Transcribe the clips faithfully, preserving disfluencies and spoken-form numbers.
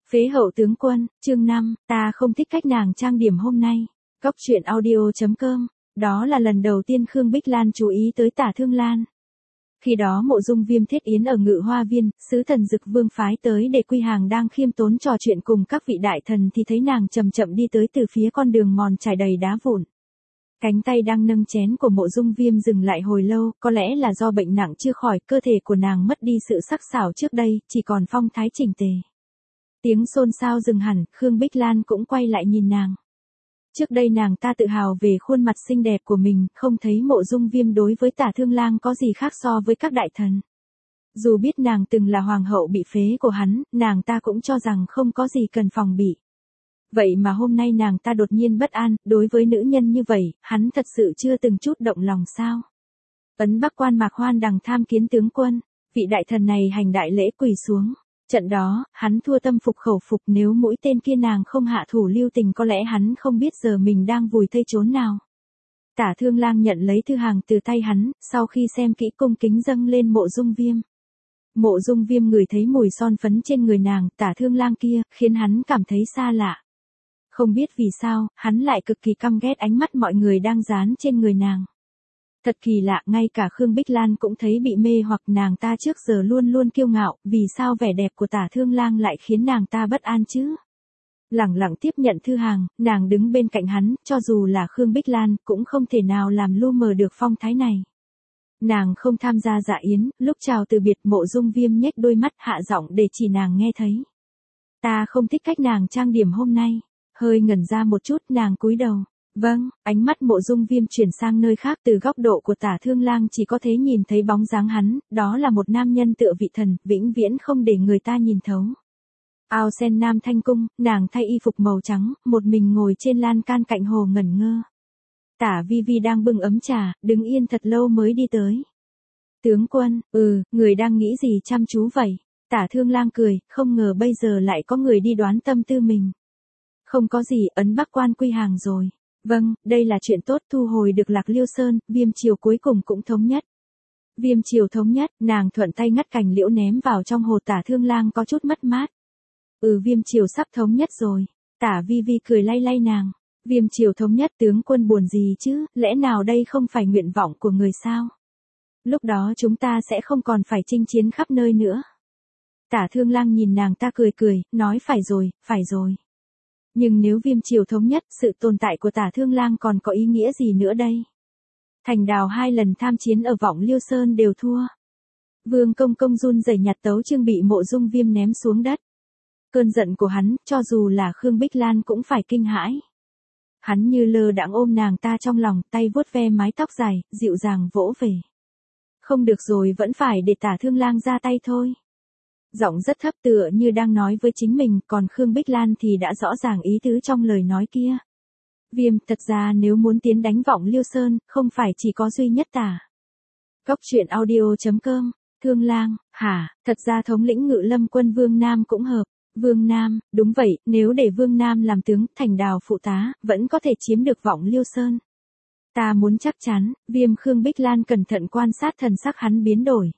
Phế hậu tướng quân, chương năm, ta không thích cách nàng trang điểm hôm nay. Cóc truyện audio chấm com. Đó là lần đầu tiên Khương Bích Lan chú ý tới Tả Thương Lan. Khi đó Mộ Dung Viêm thiết yến ở Ngự Hoa Viên, sứ thần Dực Vương phái tới để Quy Hàng đang khiêm tốn trò chuyện cùng các vị đại thần thì thấy nàng chậm chậm đi tới từ phía con đường mòn trải đầy đá vụn. Cánh tay đang nâng chén của Mộ Dung Viêm dừng lại hồi lâu, có lẽ là do bệnh nặng chưa khỏi, cơ thể của nàng mất đi sự sắc sảo trước đây, chỉ còn phong thái chỉnh tề. Tiếng xôn xao dừng hẳn, Khương Bích Lan cũng quay lại nhìn nàng. Trước đây nàng ta tự hào về khuôn mặt xinh đẹp của mình, không thấy Mộ Dung Viêm đối với Tả Thương Lang có gì khác so với các đại thần. Dù biết nàng từng là hoàng hậu bị phế của hắn, nàng ta cũng cho rằng không có gì cần phòng bị. Vậy mà hôm nay nàng ta đột nhiên bất an, đối với nữ nhân như vậy, hắn thật sự chưa từng chút động lòng sao. Ấn Bắc Quan Mạc Hoan đằng tham kiến tướng quân, vị đại thần này hành đại lễ quỳ xuống. Trận đó, hắn thua tâm phục khẩu phục, nếu mũi tên kia nàng không hạ thủ lưu tình có lẽ hắn không biết giờ mình đang vùi thây chốn nào. Tả Thương Lang nhận lấy thư hàng từ tay hắn, sau khi xem kỹ cung kính dâng lên Mộ Dung Viêm. Mộ Dung Viêm ngửi thấy mùi son phấn trên người nàng, Tả Thương Lang kia, khiến hắn cảm thấy xa lạ. Không biết vì sao, hắn lại cực kỳ căm ghét ánh mắt mọi người đang dán trên người nàng. Thật kỳ lạ, ngay cả Khương Bích Lan cũng thấy bị mê hoặc, nàng ta trước giờ luôn luôn kiêu ngạo, vì sao vẻ đẹp của Tả Thương Lang lại khiến nàng ta bất an chứ? Lẳng lặng tiếp nhận thư hàng, nàng đứng bên cạnh hắn, cho dù là Khương Bích Lan, cũng không thể nào làm lu mờ được phong thái này. Nàng không tham gia dạ yến, lúc chào từ biệt Mộ Dung Viêm nhếch đôi mắt hạ giọng để chỉ nàng nghe thấy. Ta không thích cách nàng trang điểm hôm nay. Hơi ngẩn ra một chút, nàng cúi đầu. Vâng, ánh mắt Mộ Dung Viêm chuyển sang nơi khác, từ góc độ của Tả Thương Lang chỉ có thể nhìn thấy bóng dáng hắn, đó là một nam nhân tựa vị thần, vĩnh viễn không để người ta nhìn thấu. Ao sen Nam Thanh Cung, nàng thay y phục màu trắng, một mình ngồi trên lan can cạnh hồ ngẩn ngơ. Tả Vi Vi đang bưng ấm trà, đứng yên thật lâu mới đi tới. Tướng quân, ừ, người đang nghĩ gì chăm chú vậy? Tả Thương Lang cười, không ngờ bây giờ lại có người đi đoán tâm tư mình. Không có gì, Ấn Bắc Quan Quy Hàng rồi. Vâng, đây là chuyện tốt, thu hồi được Lạc Liêu Sơn, Viêm triều cuối cùng cũng thống nhất. Viêm triều thống nhất, nàng thuận tay ngắt cành liễu ném vào trong hồ. Tả Thương Lang có chút mất mát. Ừ, Viêm triều sắp thống nhất rồi. Tả Vi Vi cười lay lay nàng. Viêm triều thống nhất, tướng quân buồn gì chứ, lẽ nào đây không phải nguyện vọng của người sao? Lúc đó chúng ta sẽ không còn phải chinh chiến khắp nơi nữa. Tả Thương Lang nhìn nàng ta cười cười, nói phải rồi, phải rồi. Nhưng nếu Viêm triều thống nhất, sự tồn tại của Tả Thương Lang còn có ý nghĩa gì nữa đây? Thành Đào hai lần tham chiến ở Vọng Liêu Sơn đều thua. Vương Công Công run rẩy nhặt tấu chương bị Mộ Dung Viêm ném xuống đất. Cơn giận của hắn, cho dù là Khương Bích Lan cũng phải kinh hãi. Hắn như lơ đãng ôm nàng ta trong lòng, tay vuốt ve mái tóc dài, dịu dàng vỗ về. Không được rồi, vẫn phải để Tả Thương Lang ra tay thôi. Giọng rất thấp tựa như đang nói với chính mình, còn Khương Bích Lan thì đã rõ ràng ý tứ trong lời nói kia. Viêm, thật ra nếu muốn tiến đánh Vọng Liêu Sơn, không phải chỉ có duy nhất Tả. Cóc truyện audio chấm com, Thương Lang, hả, thật ra thống lĩnh Ngự Lâm quân Vương Nam cũng hợp. Vương Nam, đúng vậy, nếu để Vương Nam làm tướng, Thành Đào phụ tá, vẫn có thể chiếm được Vọng Liêu Sơn. Ta muốn chắc chắn, Viêm. Khương Bích Lan cẩn thận quan sát thần sắc hắn biến đổi.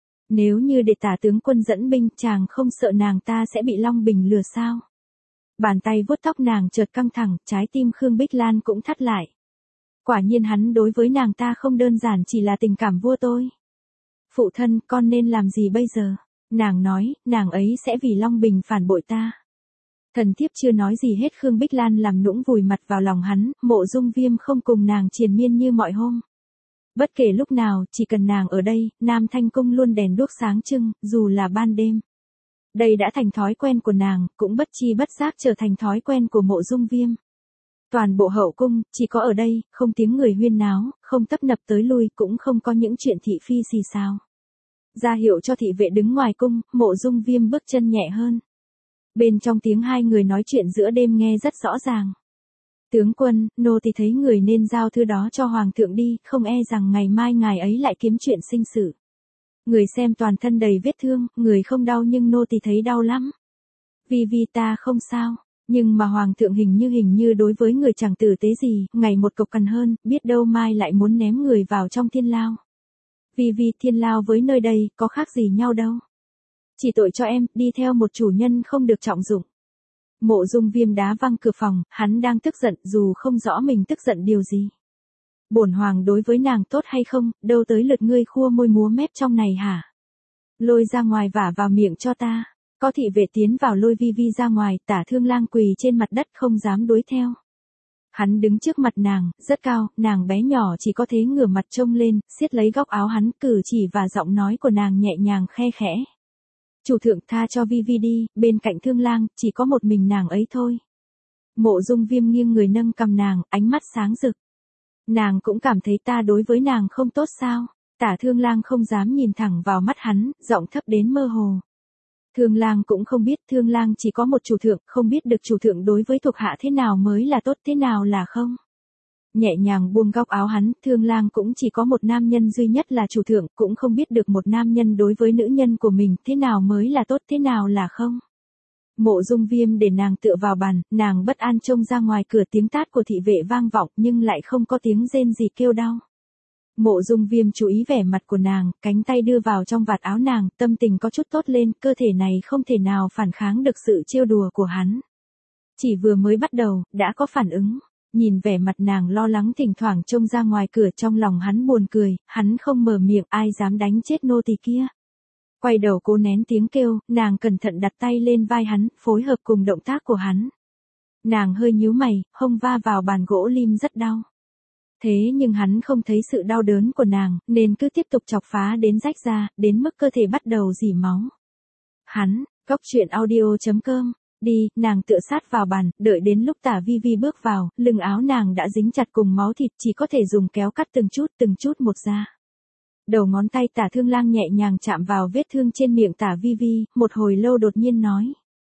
Nếu như để Tả tướng quân dẫn binh, chàng không sợ nàng ta sẽ bị Long Bình lừa sao? Bàn tay vuốt tóc nàng chợt căng thẳng, trái tim Khương Bích Lan cũng thắt lại. Quả nhiên hắn đối với nàng ta không đơn giản chỉ là tình cảm vua tôi. Phụ thân, con nên làm gì bây giờ? Nàng nói, nàng ấy sẽ vì Long Bình phản bội ta. Thần thiếp chưa nói gì hết. Khương Bích Lan làm nũng vùi mặt vào lòng hắn. Mộ Dung Viêm không cùng nàng triền miên như mọi hôm. Bất kể lúc nào, chỉ cần nàng ở đây, Nam Thanh Cung luôn đèn đuốc sáng trưng, dù là ban đêm. Đây đã thành thói quen của nàng, cũng bất chi bất giác trở thành thói quen của Mộ Dung Viêm. Toàn bộ hậu cung, chỉ có ở đây, không tiếng người huyên náo, không tấp nập tới lui, cũng không có những chuyện thị phi xì xào. Ra hiệu cho thị vệ đứng ngoài cung, Mộ Dung Viêm bước chân nhẹ hơn. Bên trong tiếng hai người nói chuyện giữa đêm nghe rất rõ ràng. Tướng quân, nô thì thấy người nên giao thư đó cho hoàng thượng đi, không e rằng ngày mai ngài ấy lại kiếm chuyện sinh sự. Người xem toàn thân đầy vết thương, người không đau nhưng nô thì thấy đau lắm. Vì vì ta không sao, nhưng mà hoàng thượng hình như hình như đối với người chẳng tử tế gì, ngày một cộc cằn hơn, biết đâu mai lại muốn ném người vào trong thiên lao. Vì vì thiên lao với nơi đây, có khác gì nhau đâu. Chỉ tội cho em, đi theo một chủ nhân không được trọng dụng. Mộ Dung Viêm đá văng cửa phòng, hắn đang tức giận dù không rõ mình tức giận điều gì. Bổn hoàng đối với nàng tốt hay không, đâu tới lượt ngươi khua môi múa mép trong này hả? Lôi ra ngoài vả vào miệng cho ta. Có thị vệ tiến vào lôi Vi Vi ra ngoài, Tả Thương Lang quỳ trên mặt đất không dám đuổi theo. Hắn đứng trước mặt nàng, rất cao, nàng bé nhỏ chỉ có thế ngửa mặt trông lên, siết lấy góc áo hắn, cử chỉ và giọng nói của nàng nhẹ nhàng khe khẽ. Chủ thượng tha cho Vi Vi đi, bên cạnh Thương Lang, chỉ có một mình nàng ấy thôi. Mộ Dung Viêm nghiêng người nâng cầm nàng, ánh mắt sáng rực. Nàng cũng cảm thấy ta đối với nàng không tốt sao? Tả Thương Lang không dám nhìn thẳng vào mắt hắn, giọng thấp đến mơ hồ. Thương Lang cũng không biết, Thương Lang chỉ có một chủ thượng, không biết được chủ thượng đối với thuộc hạ thế nào mới là tốt, thế nào là không. Nhẹ nhàng buông góc áo hắn, Thương Lang cũng chỉ có một nam nhân duy nhất là chủ thượng, cũng không biết được một nam nhân đối với nữ nhân của mình, thế nào mới là tốt, thế nào là không. Mộ Dung Viêm để nàng tựa vào bàn, nàng bất an trông ra ngoài cửa, tiếng tát của thị vệ vang vọng nhưng lại không có tiếng rên gì kêu đau. Mộ Dung Viêm chú ý vẻ mặt của nàng, cánh tay đưa vào trong vạt áo nàng, tâm tình có chút tốt lên, cơ thể này không thể nào phản kháng được sự trêu đùa của hắn. Chỉ vừa mới bắt đầu, đã có phản ứng. Nhìn vẻ mặt nàng lo lắng thỉnh thoảng trông ra ngoài cửa, trong lòng hắn buồn cười, hắn không mở miệng, ai dám đánh chết nô tỳ kia. Quay đầu cố nén tiếng kêu, nàng cẩn thận đặt tay lên vai hắn, phối hợp cùng động tác của hắn. Nàng hơi nhíu mày, hông va vào bàn gỗ lim rất đau. Thế nhưng hắn không thấy sự đau đớn của nàng, nên cứ tiếp tục chọc phá đến rách ra, đến mức cơ thể bắt đầu rỉ máu. Hắn, góc truyện audio chấm com, đi, nàng tựa sát vào bàn, đợi đến lúc Tả Vi Vi bước vào, lưng áo nàng đã dính chặt cùng máu thịt, chỉ có thể dùng kéo cắt từng chút từng chút một ra. Đầu ngón tay Tả Thương Lang nhẹ nhàng chạm vào vết thương trên miệng Tả Vi Vi, một hồi lâu đột nhiên nói.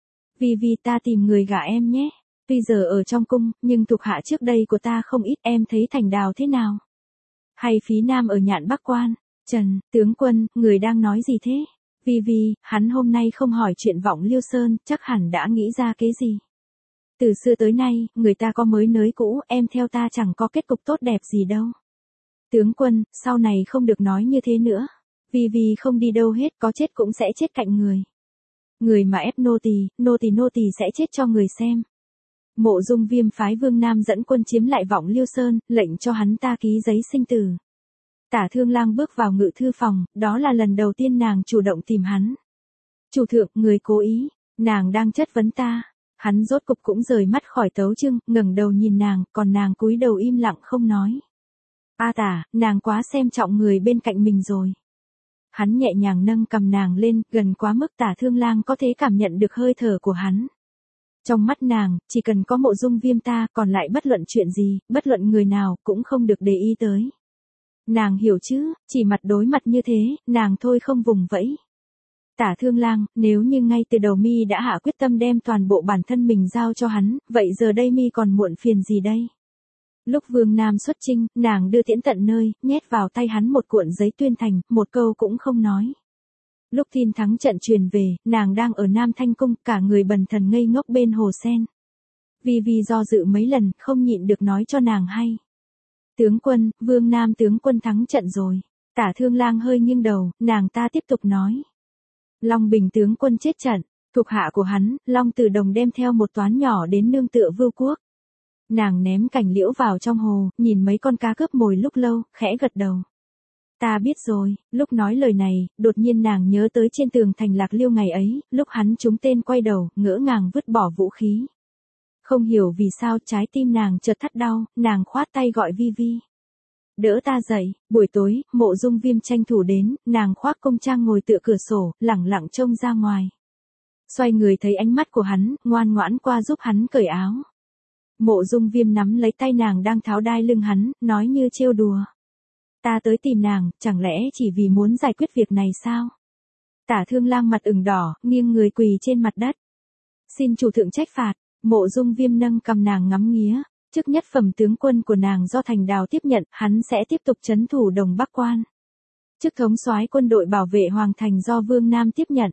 Vi Vi, ta tìm người gả em nhé. Tuy giờ ở trong cung, nhưng thuộc hạ trước đây của ta không ít, em thấy Thành Đào thế nào? Hay Phí Nam ở Nhạn Bắc Quan? Trần, tướng quân, người đang nói gì thế? Vi Vi, hắn hôm nay không hỏi chuyện Vọng Liêu Sơn, chắc hẳn đã nghĩ ra cái gì. Từ xưa tới nay, người ta có mới nới cũ, em theo ta chẳng có kết cục tốt đẹp gì đâu. Tướng quân, sau này không được nói như thế nữa. Vi Vi không đi đâu hết, có chết cũng sẽ chết cạnh người. Người mà ép nô tỳ, nô tỳ nô tỳ sẽ chết cho người xem. Mộ Dung Viêm phái Vương Nam dẫn quân chiếm lại Vọng Liêu Sơn, lệnh cho hắn ta ký giấy sinh tử. Tả Thương Lang bước vào ngự thư phòng, đó là lần đầu tiên nàng chủ động tìm hắn. Chủ thượng, người cố ý, nàng đang chất vấn ta. Hắn rốt cục cũng rời mắt khỏi tấu chương, ngẩng đầu nhìn nàng, còn nàng cúi đầu im lặng không nói. A Tả, nàng quá xem trọng người bên cạnh mình rồi. Hắn nhẹ nhàng nâng cầm nàng lên, gần quá mức Tả Thương Lang có thể cảm nhận được hơi thở của hắn. Trong mắt nàng, chỉ cần có Mộ Dung Viêm ta, còn lại bất luận chuyện gì, bất luận người nào, cũng không được để ý tới. Nàng hiểu chứ, chỉ mặt đối mặt như thế, nàng thôi không vùng vẫy. Tả Thương Lang, nếu như ngay từ đầu mi đã hạ quyết tâm đem toàn bộ bản thân mình giao cho hắn, vậy giờ đây mi còn muộn phiền gì đây? Lúc Vương Nam xuất chinh, nàng đưa tiễn tận nơi, nhét vào tay hắn một cuộn giấy tuyên thành, một câu cũng không nói. Lúc tin thắng trận truyền về, nàng đang ở Nam Thanh Cung, cả người bần thần ngây ngốc bên hồ sen. Vi Vi do dự mấy lần, không nhịn được nói cho nàng hay. Tướng quân, Vương Nam tướng quân thắng trận rồi. Tả Thương Lang hơi nghiêng đầu, nàng ta tiếp tục nói. Long Bình tướng quân chết trận, thuộc hạ của hắn, Long Tử Đồng đem theo một toán nhỏ đến nương tựa Vưu Quốc. Nàng ném cành liễu vào trong hồ, nhìn mấy con cá cướp mồi lúc lâu, khẽ gật đầu. Ta biết rồi, lúc nói lời này, đột nhiên nàng nhớ tới trên tường thành Lạc Liêu ngày ấy, lúc hắn trúng tên quay đầu, ngỡ ngàng vứt bỏ vũ khí. Không hiểu vì sao trái tim nàng chợt thắt đau, nàng khoát tay gọi Vi Vi. Đỡ ta dậy, buổi tối, Mộ Dung Viêm tranh thủ đến, nàng khoác công trang ngồi tựa cửa sổ, lẳng lặng trông ra ngoài. Xoay người thấy ánh mắt của hắn, ngoan ngoãn qua giúp hắn cởi áo. Mộ Dung Viêm nắm lấy tay nàng đang tháo đai lưng hắn, nói như trêu đùa. Ta tới tìm nàng, chẳng lẽ chỉ vì muốn giải quyết việc này sao? Tả Thương Lang mặt ửng đỏ, nghiêng người quỳ trên mặt đất. Xin chủ thượng trách phạt. Mộ Dung Viêm nâng cầm nàng ngắm nghía. Chức nhất phẩm tướng quân của nàng do Thành Đào tiếp nhận, hắn sẽ tiếp tục trấn thủ Đồng Bắc Quan. Chức thống soái quân đội bảo vệ Hoàng Thành do Vương Nam tiếp nhận.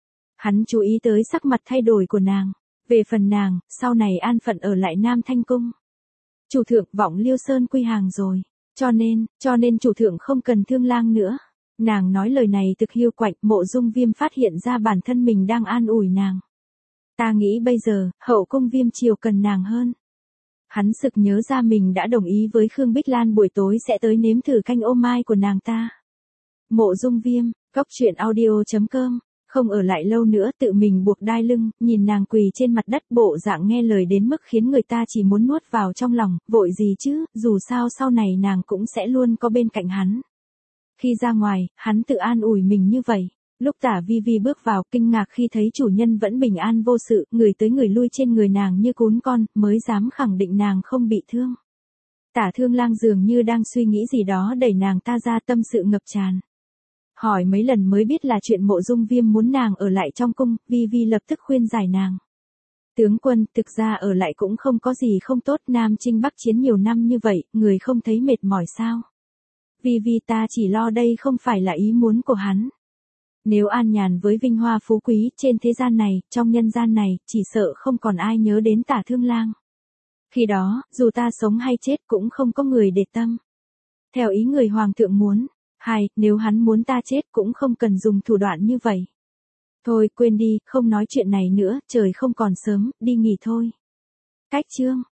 Hắn chú ý tới sắc mặt thay đổi của nàng. Về phần nàng, sau này an phận ở lại Nam Thanh Cung. Chủ thượng, Vọng Liêu Sơn quy hàng rồi. Cho nên, cho nên chủ thượng không cần Thương Lang nữa. Nàng nói lời này thực hiu quạnh, Mộ Dung Viêm phát hiện ra bản thân mình đang an ủi nàng. Ta nghĩ bây giờ, hậu cung Viêm Triều cần nàng hơn. Hắn sực nhớ ra mình đã đồng ý với Khương Bích Lan buổi tối sẽ tới nếm thử canh ô mai của nàng ta. Mộ Dung Viêm, cốc truyện audio chấm com, không ở lại lâu nữa tự mình buộc đai lưng, nhìn nàng quỳ trên mặt đất bộ dạng nghe lời đến mức khiến người ta chỉ muốn nuốt vào trong lòng, vội gì chứ, dù sao sau này nàng cũng sẽ luôn có bên cạnh hắn. Khi ra ngoài, hắn tự an ủi mình như vậy. Lúc Tả Vi Vi bước vào, kinh ngạc khi thấy chủ nhân vẫn bình an vô sự, người tới người lui trên người nàng như cún con, mới dám khẳng định nàng không bị thương. Tả Thương Lang dường như đang suy nghĩ gì đó đẩy nàng ta ra, tâm sự ngập tràn. Hỏi mấy lần mới biết là chuyện Mộ Dung Viêm muốn nàng ở lại trong cung, Vi Vi lập tức khuyên giải nàng. Tướng quân, thực ra ở lại cũng không có gì không tốt, Nam Chinh Bắc Chiến nhiều năm như vậy, người không thấy mệt mỏi sao? Vi Vi, ta chỉ lo đây không phải là ý muốn của hắn. Nếu an nhàn với vinh hoa phú quý trên thế gian này, trong nhân gian này, chỉ sợ không còn ai nhớ đến Tả Thương Lang. Khi đó, dù ta sống hay chết cũng không có người để tâm. Theo ý người hoàng thượng muốn, hay, nếu hắn muốn ta chết cũng không cần dùng thủ đoạn như vậy. Thôi quên đi, không nói chuyện này nữa, trời không còn sớm, đi nghỉ thôi. Cách chương